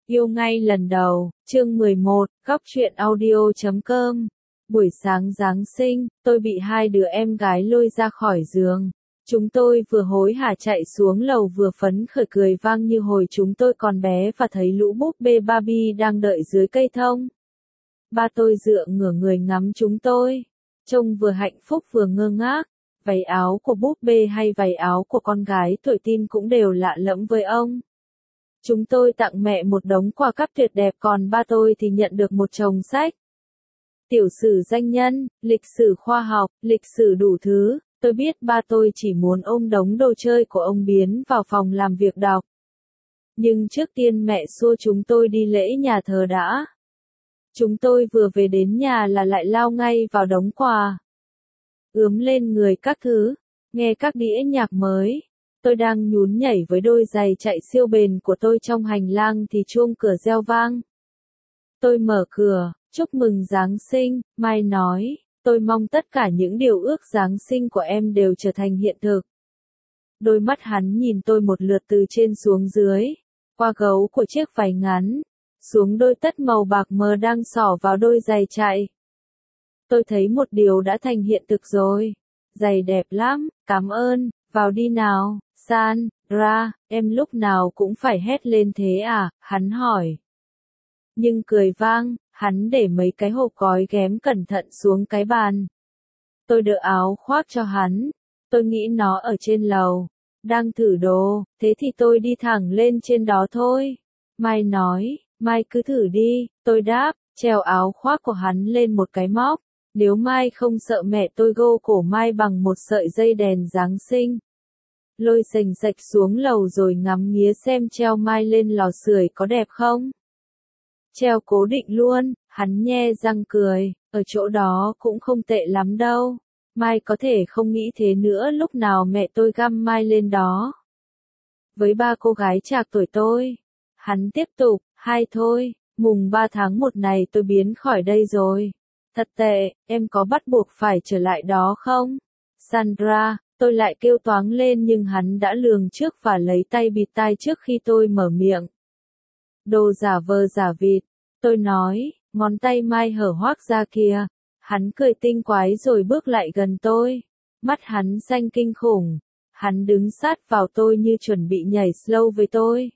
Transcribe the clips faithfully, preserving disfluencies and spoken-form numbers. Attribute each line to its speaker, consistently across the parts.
Speaker 1: Yêu ngay lần đầu, chương mười một, góc truyện audio chấm com. Buổi sáng Giáng sinh, tôi bị hai đứa em gái lôi ra khỏi giường. Chúng tôi vừa hối hả chạy xuống lầu vừa phấn khởi cười vang như hồi chúng tôi còn bé và thấy lũ búp bê Barbie đang đợi dưới cây thông. Ba tôi dựa ngửa người ngắm chúng tôi, trông vừa hạnh phúc vừa ngơ ngác. Váy áo của búp bê hay váy áo của con gái tuổi teen cũng đều lạ lẫm với ông. Chúng tôi tặng mẹ một đống quà cáp tuyệt đẹp, còn ba tôi thì nhận được một chồng sách. Tiểu sử danh nhân, lịch sử khoa học, lịch sử đủ thứ. Tôi biết ba tôi chỉ muốn ôm đống đồ chơi của ông biến vào phòng làm việc đọc. Nhưng trước tiên mẹ xua chúng tôi đi lễ nhà thờ đã. Chúng tôi vừa về đến nhà là lại lao ngay vào đống quà. Ướm lên người các thứ, nghe các đĩa nhạc mới. Tôi đang nhún nhảy với đôi giày chạy siêu bền của tôi trong hành lang thì chuông cửa reo vang. Tôi mở cửa, chúc mừng Giáng sinh, Mai nói, tôi mong tất cả những điều ước Giáng sinh của em đều trở thành hiện thực. Đôi mắt hắn nhìn tôi một lượt từ trên xuống dưới, qua gấu của chiếc váy ngắn, xuống đôi tất màu bạc mờ đang xỏ vào đôi giày chạy. Tôi thấy một điều đã thành hiện thực rồi. Giày đẹp lắm, cảm ơn, vào đi nào. Sandra, em lúc nào cũng phải hét lên thế à, hắn hỏi. Nhưng cười vang, hắn để mấy cái hộp gói ghém cẩn thận xuống cái bàn. Tôi đỡ áo khoác cho hắn, tôi nghĩ nó ở trên lầu, đang thử đồ, thế thì tôi đi thẳng lên trên đó thôi. Mai nói, Mai cứ thử đi, tôi đáp, treo áo khoác của hắn lên một cái móc. Nếu Mai không sợ mẹ tôi gô cổ Mai bằng một sợi dây đèn Giáng sinh. Lôi sành sạch xuống lầu rồi ngắm nghía xem treo Mai lên lò sưởi có đẹp không. Treo cố định luôn, hắn nhe răng cười, ở chỗ đó cũng không tệ lắm đâu. Mai có thể không nghĩ thế nữa lúc nào mẹ tôi găm Mai lên đó. Với ba cô gái trạc tuổi tôi, hắn tiếp tục, hai thôi, mùng ba tháng một này tôi biến khỏi đây rồi. Thật tệ, em có bắt buộc phải trở lại đó không? Sandra, tôi lại kêu toáng lên nhưng hắn đã lường trước và lấy tay bịt tai trước khi tôi mở miệng. Đồ giả vờ giả vịt, tôi nói, ngón tay Mai hở hoác ra kìa. Hắn cười tinh quái rồi bước lại gần tôi. Mắt hắn xanh kinh khủng. Hắn đứng sát vào tôi như chuẩn bị nhảy slow với tôi.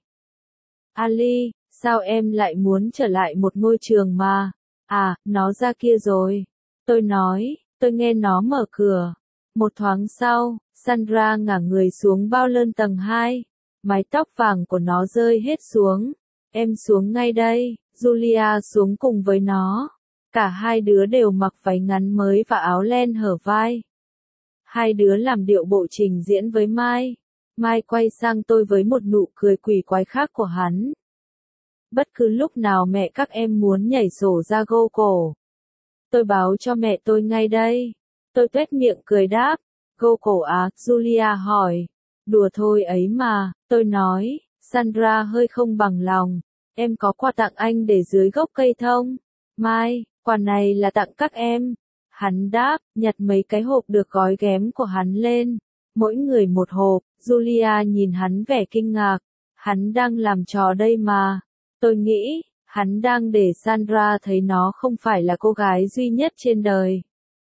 Speaker 1: Ali, sao em lại muốn trở lại một ngôi trường mà? À, nó ra kia rồi. Tôi nói, tôi nghe nó mở cửa. Một thoáng sau, Sandra ngả người xuống bao lơn tầng hai. Mái tóc vàng của nó rơi hết xuống. Em xuống ngay đây, Julia xuống cùng với nó. Cả hai đứa đều mặc váy ngắn mới và áo len hở vai. Hai đứa làm điệu bộ trình diễn với Mai. Mai quay sang tôi với một nụ cười quỷ quái khác của hắn. Bất cứ lúc nào mẹ các em muốn nhảy sổ ra gô cổ. Tôi báo cho mẹ tôi ngay đây. Tôi tuét miệng cười đáp. Gô cổ á, Julia hỏi. Đùa thôi ấy mà, tôi nói. Sandra hơi không bằng lòng. Em có quà tặng anh để dưới gốc cây thông. Mai, quà này là tặng các em. Hắn đáp, nhặt mấy cái hộp được gói ghém của hắn lên. Mỗi người một hộp. Julia nhìn hắn vẻ kinh ngạc. Hắn đang làm trò đây mà. Tôi nghĩ, hắn đang để Sandra thấy nó không phải là cô gái duy nhất trên đời.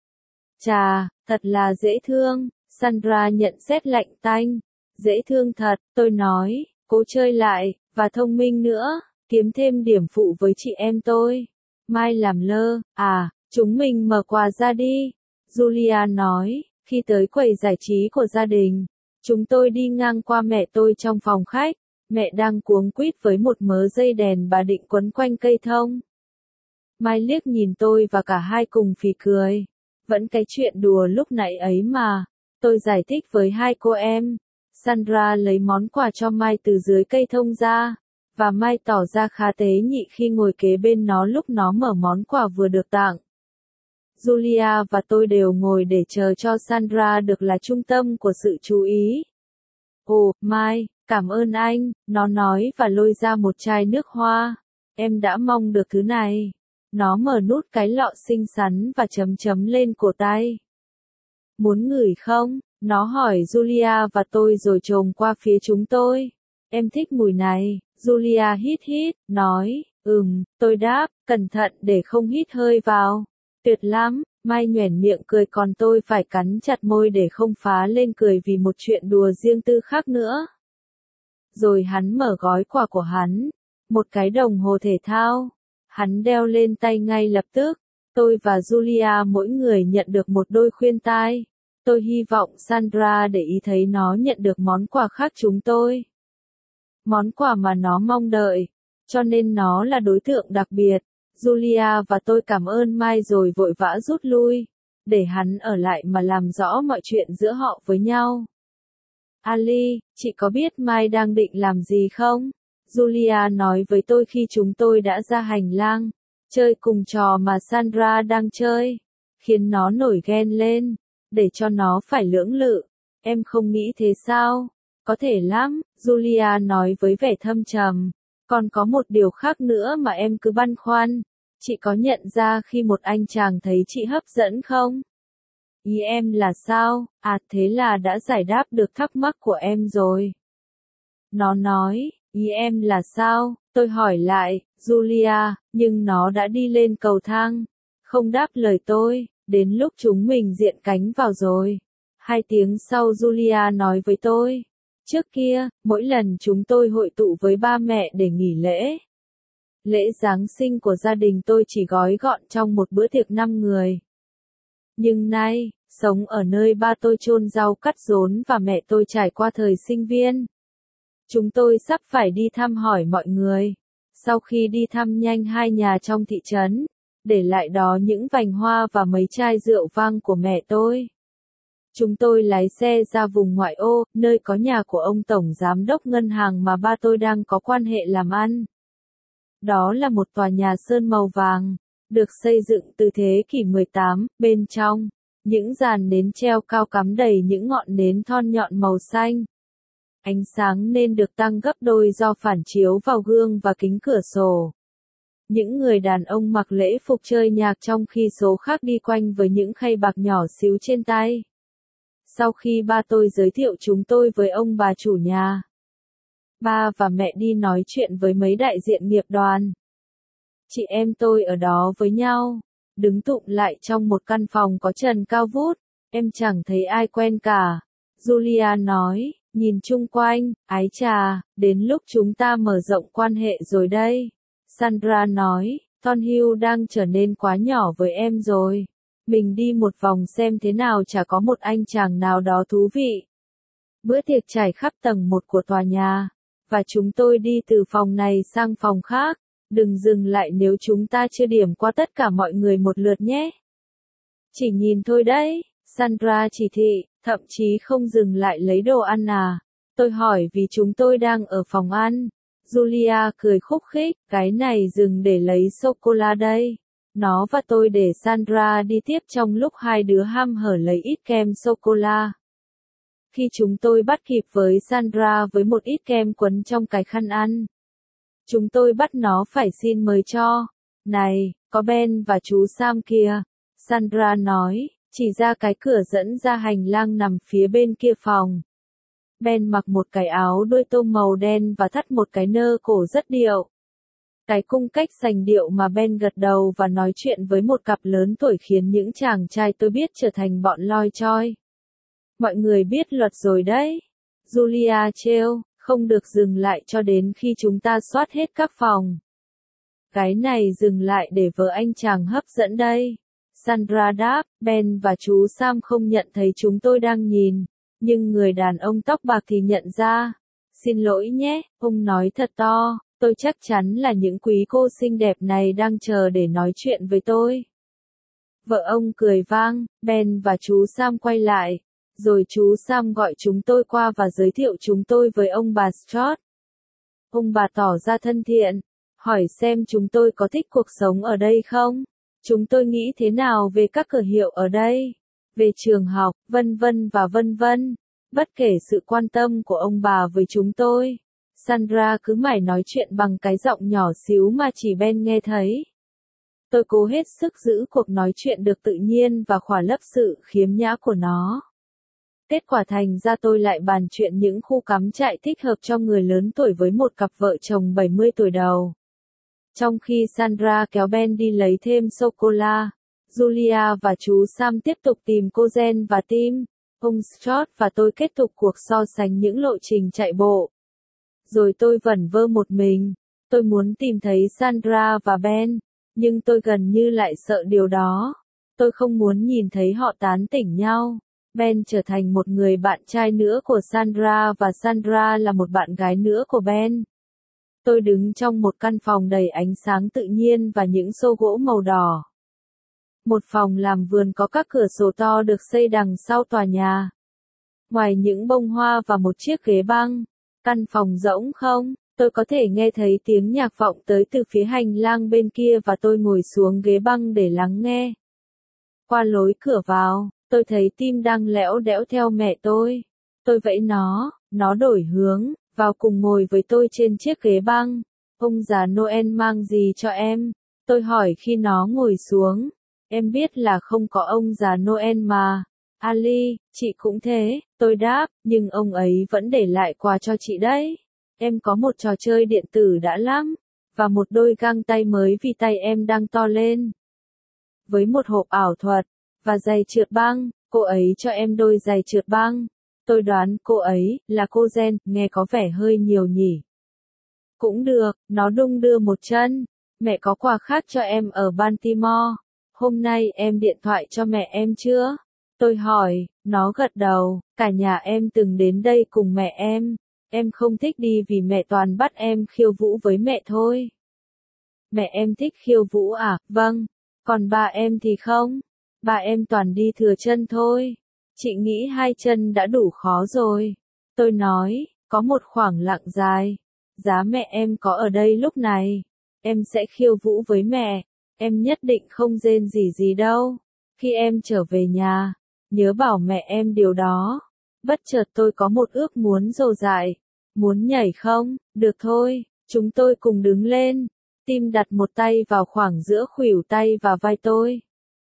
Speaker 1: Chà, thật là dễ thương, Sandra nhận xét lạnh tanh. Dễ thương thật, tôi nói, cố chơi lại, và thông minh nữa, kiếm thêm điểm phụ với chị em tôi. Mai làm lơ, à, chúng mình mở quà ra đi. Julia nói, khi tới quầy giải trí của gia đình, chúng tôi đi ngang qua mẹ tôi trong phòng khách. Mẹ đang cuống quýt với một mớ dây đèn bà định quấn quanh cây thông. Mai liếc nhìn tôi và cả hai cùng phì cười. Vẫn cái chuyện đùa lúc nãy ấy mà. Tôi giải thích với hai cô em. Sandra lấy món quà cho Mai từ dưới cây thông ra. Và Mai tỏ ra khá tế nhị khi ngồi kế bên nó lúc nó mở món quà vừa được tặng. Julia và tôi đều ngồi để chờ cho Sandra được là trung tâm của sự chú ý. Ồ, Mai, cảm ơn anh, nó nói và lôi ra một chai nước hoa. Em đã mong được thứ này. Nó mở nút cái lọ xinh xắn và chấm chấm lên cổ tay. Muốn ngửi không? Nó hỏi Julia và tôi rồi chồm qua phía chúng tôi. Em thích mùi này, Julia hít hít, nói, ừm, tôi đáp, cẩn thận để không hít hơi vào. Tuyệt lắm, Mai nhoẻn miệng cười còn tôi phải cắn chặt môi để không phá lên cười vì một chuyện đùa riêng tư khác nữa. Rồi hắn mở gói quà của hắn, một cái đồng hồ thể thao. Hắn đeo lên tay ngay lập tức. Tôi và Julia mỗi người nhận được một đôi khuyên tai. Tôi hy vọng Sandra để ý thấy nó nhận được món quà khác chúng tôi. Món quà mà nó mong đợi. Cho nên nó là đối tượng đặc biệt. Julia và tôi cảm ơn Mai rồi vội vã rút lui. Để hắn ở lại mà làm rõ mọi chuyện giữa họ với nhau. Ali, chị có biết Mai đang định làm gì không? Julia nói với tôi khi chúng tôi đã ra hành lang. Chơi cùng trò mà Sandra đang chơi. Khiến nó nổi ghen lên. Để cho nó phải lưỡng lự. Em không nghĩ thế sao? Có thể lắm, Julia nói với vẻ thâm trầm. Còn có một điều khác nữa mà em cứ băn khoăn. Chị có nhận ra khi một anh chàng thấy chị hấp dẫn không? Ý em là sao? À thế là đã giải đáp được thắc mắc của em rồi. Nó nói, ý em là sao? Tôi hỏi lại, Julia, nhưng nó đã đi lên cầu thang. Không đáp lời tôi, đến lúc chúng mình diện cánh vào rồi. Hai tiếng sau Julia nói với tôi. Trước kia, mỗi lần chúng tôi hội tụ với ba mẹ để nghỉ lễ. Lễ Giáng sinh của gia đình tôi chỉ gói gọn trong một bữa tiệc năm người. Nhưng nay, sống ở nơi ba tôi chôn rau cắt rốn và mẹ tôi trải qua thời sinh viên. Chúng tôi sắp phải đi thăm hỏi mọi người. Sau khi đi thăm nhanh hai nhà trong thị trấn, để lại đó những vành hoa và mấy chai rượu vang của mẹ tôi. Chúng tôi lái xe ra vùng ngoại ô, nơi có nhà của ông tổng giám đốc ngân hàng mà ba tôi đang có quan hệ làm ăn. Đó là một tòa nhà sơn màu vàng, được xây dựng từ thế kỷ mười tám, bên trong, những dàn nến treo cao cắm đầy những ngọn nến thon nhọn màu xanh. Ánh sáng nên được tăng gấp đôi do phản chiếu vào gương và kính cửa sổ. Những người đàn ông mặc lễ phục chơi nhạc trong khi số khác đi quanh với những khay bạc nhỏ xíu trên tay. Sau khi ba tôi giới thiệu chúng tôi với ông bà chủ nhà, ba và mẹ đi nói chuyện với mấy đại diện nghiệp đoàn. Chị em tôi ở đó với nhau, đứng tụm lại trong một căn phòng có trần cao vút, em chẳng thấy ai quen cả. Julia nói, nhìn chung quanh, ái chà, đến lúc chúng ta mở rộng quan hệ rồi đây. Sandra nói, Thornhill đang trở nên quá nhỏ với em rồi. Mình đi một vòng xem thế nào chả có một anh chàng nào đó thú vị. Bữa tiệc trải khắp tầng một của tòa nhà. Và chúng tôi đi từ phòng này sang phòng khác. Đừng dừng lại nếu chúng ta chưa điểm qua tất cả mọi người một lượt nhé. Chỉ nhìn thôi đấy, Sandra chỉ thị, thậm chí không dừng lại lấy đồ ăn à. Tôi hỏi vì chúng tôi đang ở phòng ăn. Julia cười khúc khích, cái này dừng để lấy sô-cô-la đây. Nó và tôi để Sandra đi tiếp trong lúc hai đứa hăm hở lấy ít kem sô-cô-la. Khi chúng tôi bắt kịp với Sandra với một ít kem quấn trong cái khăn ăn, chúng tôi bắt nó phải xin mời cho. Này, có Ben và chú Sam kìa. Sandra nói, chỉ ra cái cửa dẫn ra hành lang nằm phía bên kia phòng. Ben mặc một cái áo đuôi tôm màu đen và thắt một cái nơ cổ rất điệu. Cái cung cách sành điệu mà Ben gật đầu và nói chuyện với một cặp lớn tuổi khiến những chàng trai tôi biết trở thành bọn loi choi. Mọi người biết luật rồi đấy. Julia trêu, không được dừng lại cho đến khi chúng ta soát hết các phòng. Cái này dừng lại để vợ anh chàng hấp dẫn đây. Sandra đáp, Ben và chú Sam không nhận thấy chúng tôi đang nhìn, nhưng người đàn ông tóc bạc thì nhận ra. Xin lỗi nhé, ông nói thật to, tôi chắc chắn là những quý cô xinh đẹp này đang chờ để nói chuyện với tôi. Vợ ông cười vang, Ben và chú Sam quay lại. Rồi chú Sam gọi chúng tôi qua và giới thiệu chúng tôi với ông bà Stott. Ông bà tỏ ra thân thiện, hỏi xem chúng tôi có thích cuộc sống ở đây không, chúng tôi nghĩ thế nào về các cửa hiệu ở đây, về trường học, vân vân và vân vân. Bất kể sự quan tâm của ông bà với chúng tôi, Sandra cứ mãi nói chuyện bằng cái giọng nhỏ xíu mà chỉ Ben nghe thấy. Tôi cố hết sức giữ cuộc nói chuyện được tự nhiên và khỏa lấp sự khiếm nhã của nó. Kết quả thành ra tôi lại bàn chuyện những khu cắm trại thích hợp cho người lớn tuổi với một cặp vợ chồng bảy mươi tuổi đầu. Trong khi Sandra kéo Ben đi lấy thêm sô-cô-la, Julia và chú Sam tiếp tục tìm cô Jen và Tim, ông Scott và tôi kết thúc cuộc so sánh những lộ trình chạy bộ. Rồi tôi vẩn vơ một mình, tôi muốn tìm thấy Sandra và Ben, nhưng tôi gần như lại sợ điều đó. Tôi không muốn nhìn thấy họ tán tỉnh nhau. Ben trở thành một người bạn trai nữa của Sandra và Sandra là một bạn gái nữa của Ben. Tôi đứng trong một căn phòng đầy ánh sáng tự nhiên và những xô gỗ màu đỏ. Một phòng làm vườn có các cửa sổ to được xây đằng sau tòa nhà. Ngoài những bông hoa và một chiếc ghế băng, căn phòng rỗng không, tôi có thể nghe thấy tiếng nhạc vọng tới từ phía hành lang bên kia và tôi ngồi xuống ghế băng để lắng nghe. Qua lối cửa vào, tôi thấy Tim đang lẽo đẽo theo mẹ tôi. Tôi vẫy nó, nó đổi hướng, vào cùng ngồi với tôi trên chiếc ghế băng. Ông già Noel mang gì cho em? Tôi hỏi khi nó ngồi xuống. Em biết là không có ông già Noel mà. Ali, chị cũng thế, tôi đáp, nhưng ông ấy vẫn để lại quà cho chị đấy. Em có một trò chơi điện tử đã lắm, và một đôi găng tay mới vì tay em đang to lên. Với một hộp ảo thuật, và giày trượt băng, cô ấy cho em đôi giày trượt băng. Tôi đoán cô ấy là cô Jen, nghe có vẻ hơi nhiều nhỉ. Cũng được, nó đung đưa một chân. Mẹ có quà khác cho em ở Baltimore. Hôm nay em điện thoại cho mẹ em chưa? Tôi hỏi, nó gật đầu, cả nhà em từng đến đây cùng mẹ em. Em không thích đi vì mẹ toàn bắt em khiêu vũ với mẹ thôi. Mẹ em thích khiêu vũ à? Vâng. Còn bà em thì không. Bà em toàn đi thừa chân thôi. Chị nghĩ hai chân đã đủ khó rồi. Tôi nói, có một khoảng lặng dài. Giá mẹ em có ở đây lúc này. Em sẽ khiêu vũ với mẹ. Em nhất định không rên rỉ gì đâu. Khi em trở về nhà, nhớ bảo mẹ em điều đó. Bất chợt tôi có một ước muốn dồ dại. Muốn nhảy không? Được thôi, chúng tôi cùng đứng lên. Tim đặt một tay vào khoảng giữa khuỷu tay và vai tôi.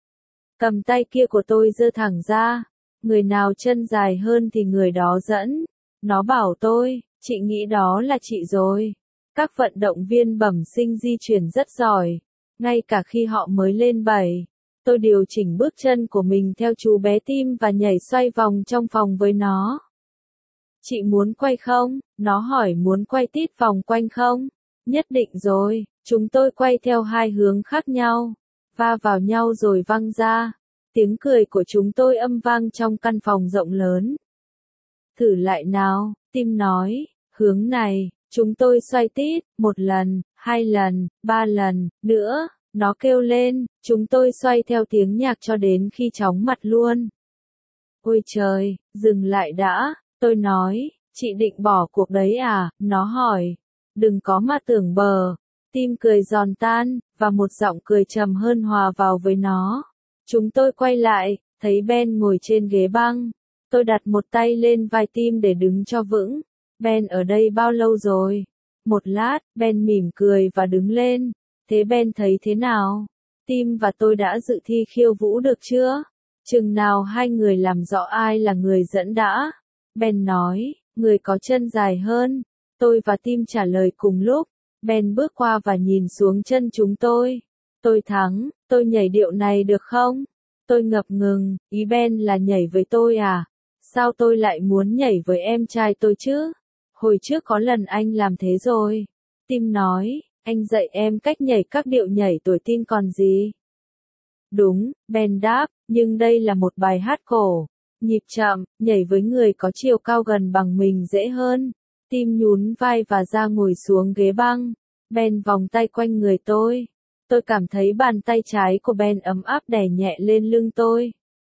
Speaker 1: Cầm tay kia của tôi giơ thẳng ra. Người nào chân dài hơn thì người đó dẫn. Nó bảo tôi, chị nghĩ đó là chị rồi. Các vận động viên bẩm sinh di chuyển rất giỏi. Ngay cả khi họ mới lên bảy. Tôi điều chỉnh bước chân của mình theo chú bé Tim và nhảy xoay vòng trong phòng với nó. Chị muốn quay không? Nó hỏi muốn quay tít vòng quanh không? Nhất định rồi, chúng tôi quay theo hai hướng khác nhau, va vào nhau rồi văng ra. Tiếng cười của chúng tôi âm vang trong căn phòng rộng lớn. Thử lại nào, Tim nói, hướng này, chúng tôi xoay tít, một lần, hai lần, ba lần, nữa, nó kêu lên, chúng tôi xoay theo tiếng nhạc cho đến khi chóng mặt luôn. Ôi trời, dừng lại đã, tôi nói, chị định bỏ cuộc đấy à, nó hỏi. Đừng có mà tưởng bờ. Tim cười giòn tan, và một giọng cười trầm hơn hòa vào với nó. Chúng tôi quay lại, thấy Ben ngồi trên ghế băng. Tôi đặt một tay lên vai Tim để đứng cho vững. Ben ở đây bao lâu rồi? Một lát, Ben mỉm cười và đứng lên. Thế Ben thấy thế nào? Tim và tôi đã dự thi khiêu vũ được chưa? Chừng nào hai người làm rõ ai là người dẫn đã? Ben nói, người có chân dài hơn. Tôi và Tim trả lời cùng lúc. Ben bước qua và nhìn xuống chân chúng tôi. Tôi thắng, tôi nhảy điệu này được không? Tôi ngập ngừng, ý Ben là nhảy với tôi à? Sao tôi lại muốn nhảy với em trai tôi chứ? Hồi trước có lần anh làm thế rồi. Tim nói, anh dạy em cách nhảy các điệu nhảy tuổi teen còn gì? Đúng, Ben đáp, nhưng đây là một bài hát cổ. Nhịp chậm, nhảy với người có chiều cao gần bằng mình dễ hơn. Tim nhún vai và ra ngồi xuống ghế băng. Ben vòng tay quanh người tôi. Tôi cảm thấy bàn tay trái của Ben ấm áp đè nhẹ lên lưng tôi.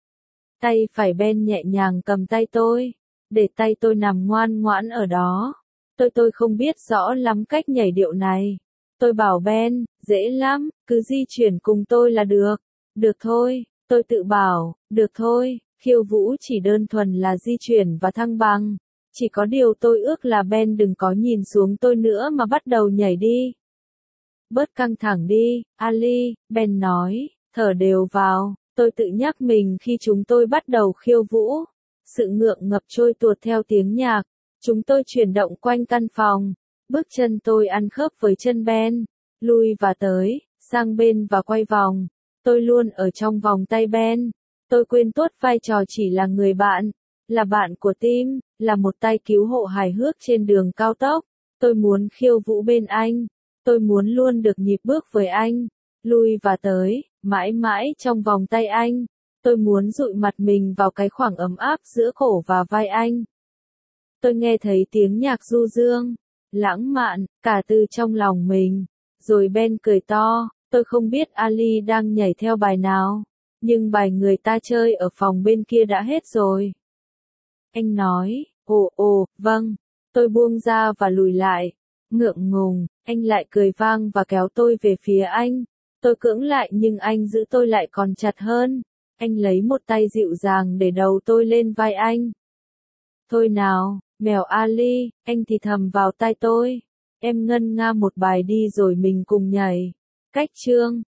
Speaker 1: Tay phải Ben nhẹ nhàng cầm tay tôi. Để tay tôi nằm ngoan ngoãn ở đó. Tôi tôi không biết rõ lắm cách nhảy điệu này. Tôi bảo Ben, dễ lắm, cứ di chuyển cùng tôi là được. Được thôi, tôi tự bảo, được thôi, khiêu vũ chỉ đơn thuần là di chuyển và thăng bằng. Chỉ có điều tôi ước là Ben đừng có nhìn xuống tôi nữa mà bắt đầu nhảy đi. Bớt căng thẳng đi, Ali, Ben nói, thở đều vào, tôi tự nhắc mình khi chúng tôi bắt đầu khiêu vũ. sự ngượng ngập trôi tuột theo tiếng nhạc. Chúng tôi chuyển động quanh căn phòng. Bước chân tôi ăn khớp với chân Ben. Lui và tới, sang bên và quay vòng. Tôi luôn ở trong vòng tay Ben. Tôi quên tuốt vai trò chỉ là người bạn. Là bạn của Tim, là một tay cứu hộ hài hước trên đường cao tốc. Tôi muốn khiêu vũ bên anh. Tôi muốn luôn được nhịp bước với anh. Lui và tới, mãi mãi trong vòng tay anh. Tôi muốn dụi mặt mình vào cái khoảng ấm áp giữa cổ và vai anh. Tôi nghe thấy tiếng nhạc du dương, lãng mạn, cả từ trong lòng mình. Rồi Ben cười to, tôi không biết Ali đang nhảy theo bài nào. Nhưng bài người ta chơi ở phòng bên kia đã hết rồi. Anh nói, ồ ồ, vâng. Tôi buông ra và lùi lại. Ngượng ngùng, anh lại cười vang và kéo tôi về phía anh. Tôi cưỡng lại nhưng anh giữ tôi lại còn chặt hơn. Anh lấy một tay dịu dàng để đầu tôi lên vai anh. Thôi nào, mèo Ali, anh thì thầm vào tai tôi. Em ngân nga một bài đi rồi mình cùng nhảy. Cách chương